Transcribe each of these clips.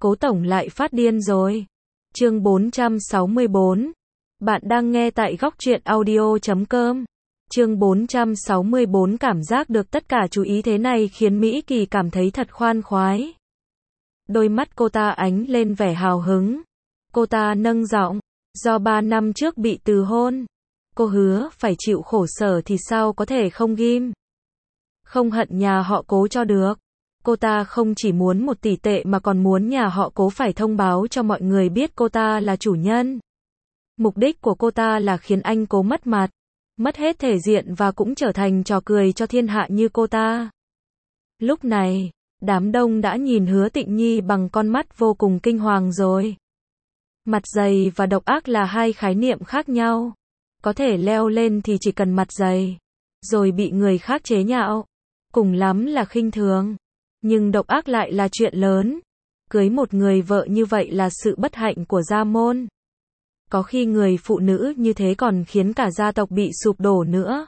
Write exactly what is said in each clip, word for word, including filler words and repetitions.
Cố tổng lại phát điên rồi. Chương bốn trăm sáu mươi bốn. Bạn đang nghe tại góc truyện audio chấm com. Chương bốn trăm sáu mươi bốn. Cảm giác được tất cả chú ý thế này khiến Mỹ Kỳ cảm thấy thật khoan khoái. Đôi mắt cô ta ánh lên vẻ hào hứng. Cô ta nâng giọng, do ba năm trước bị từ hôn, cô hứa phải chịu khổ sở thì sao có thể không ghim. Không hận nhà họ Cố cho được. Cô ta không chỉ muốn một tỷ tệ mà còn muốn nhà họ Cố phải thông báo cho mọi người biết cô ta là chủ nhân. Mục đích của cô ta là khiến anh Cố mất mặt, mất hết thể diện và cũng trở thành trò cười cho thiên hạ như cô ta. Lúc này, đám đông đã nhìn Hứa Tịnh Nhi bằng con mắt vô cùng kinh hoàng rồi. Mặt dày và độc ác là hai khái niệm khác nhau. Có thể leo lên thì chỉ cần mặt dày, rồi bị người khác chế nhạo, cùng lắm là khinh thường. Nhưng độc ác lại là chuyện lớn. Cưới một người vợ như vậy là sự bất hạnh của gia môn. Có khi người phụ nữ như thế còn khiến cả gia tộc bị sụp đổ nữa.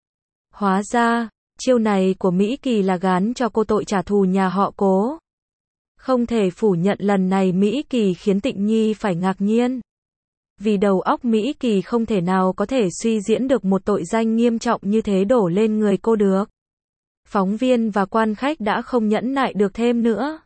Hóa ra, chiêu này của Mỹ Kỳ là gán cho cô tội trả thù nhà họ Cố. Không thể phủ nhận lần này Mỹ Kỳ khiến Tịnh Nhi phải ngạc nhiên. Vì đầu óc Mỹ Kỳ không thể nào có thể suy diễn được một tội danh nghiêm trọng như thế đổ lên người cô được. Phóng viên và quan khách đã không nhẫn nại được thêm nữa.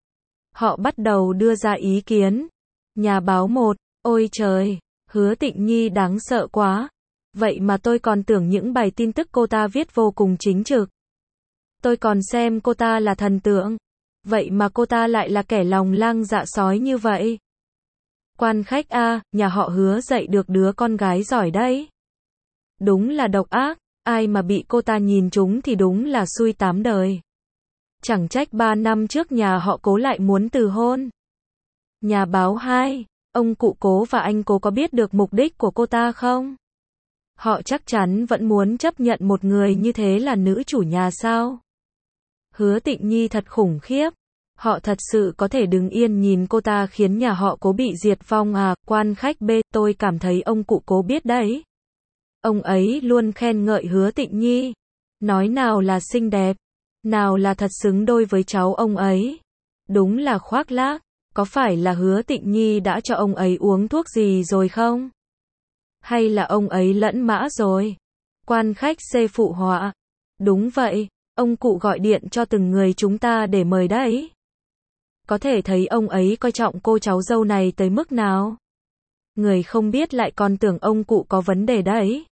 Họ bắt đầu đưa ra ý kiến. Nhà báo một, ôi trời, Hứa Tịnh Nhi đáng sợ quá. Vậy mà tôi còn tưởng những bài tin tức cô ta viết vô cùng chính trực. Tôi còn xem cô ta là thần tượng. Vậy mà cô ta lại là kẻ lòng lang dạ sói như vậy. Quan khách a, nhà họ Hứa dạy được đứa con gái giỏi đấy. Đúng là độc ác, ai mà bị cô ta nhìn trúng thì đúng là xui tám đời. Chẳng trách ba năm trước nhà họ Cố lại muốn từ hôn. Nhà báo hai, ông cụ Cố và anh Cố có biết được mục đích của cô ta không? Họ chắc chắn vẫn muốn chấp nhận một người như thế là nữ chủ nhà sao? Hứa Tịnh Nhi thật khủng khiếp. Họ thật sự có thể đứng yên nhìn cô ta khiến nhà họ Cố bị diệt vong à? Quan khách B, tôi cảm thấy ông cụ Cố biết đấy. Ông ấy luôn khen ngợi Hứa Tịnh Nhi. Nói nào là xinh đẹp, nào là thật xứng đôi với cháu ông ấy. Đúng là khoác lác. Có phải là Hứa Tịnh Nhi đã cho ông ấy uống thuốc gì rồi không? Hay là ông ấy lẫn mã rồi? Quan khách C phụ họa. Đúng vậy, ông cụ gọi điện cho từng người chúng ta để mời đấy. Có thể thấy ông ấy coi trọng cô cháu dâu này tới mức nào. Người không biết lại còn tưởng ông cụ có vấn đề đấy.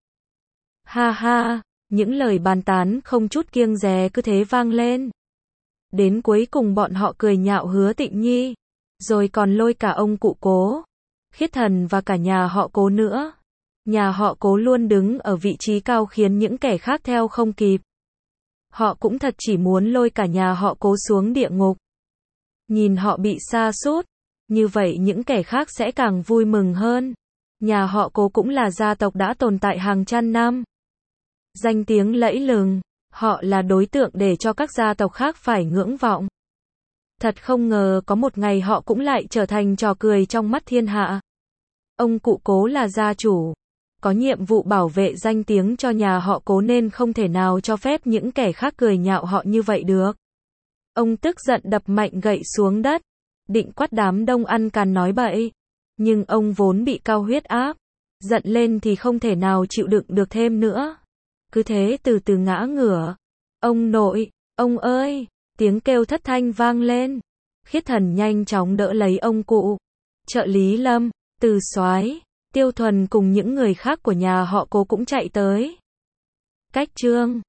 Ha ha, những lời bàn tán không chút kiêng dè cứ thế vang lên. Đến cuối cùng bọn họ cười nhạo Hứa Tịnh Nhi, rồi còn lôi cả ông cụ Cố, Khiết Thần và cả nhà họ Cố nữa. Nhà họ Cố luôn đứng ở vị trí cao khiến những kẻ khác theo không kịp. Họ cũng thật chỉ muốn lôi cả nhà họ Cố xuống địa ngục. Nhìn họ bị sa sút, như vậy những kẻ khác sẽ càng vui mừng hơn. Nhà họ Cố cũng là gia tộc đã tồn tại hàng trăm năm. Danh tiếng lẫy lừng, họ là đối tượng để cho các gia tộc khác phải ngưỡng vọng. Thật không ngờ có một ngày họ cũng lại trở thành trò cười trong mắt thiên hạ. Ông cụ Cố là gia chủ, có nhiệm vụ bảo vệ danh tiếng cho nhà họ Cố nên không thể nào cho phép những kẻ khác cười nhạo họ như vậy được. Ông tức giận đập mạnh gậy xuống đất, định quát đám đông ăn càn nói bậy. Nhưng ông vốn bị cao huyết áp, giận lên thì không thể nào chịu đựng được thêm nữa. Cứ thế từ từ ngã ngửa. Ông nội, ông ơi, tiếng kêu thất thanh vang lên. Khiết Thần nhanh chóng đỡ lấy ông cụ. Trợ lý Lâm, Từ Soái, Tiêu Thuần cùng những người khác của nhà họ Cố cũng chạy tới. Cách chương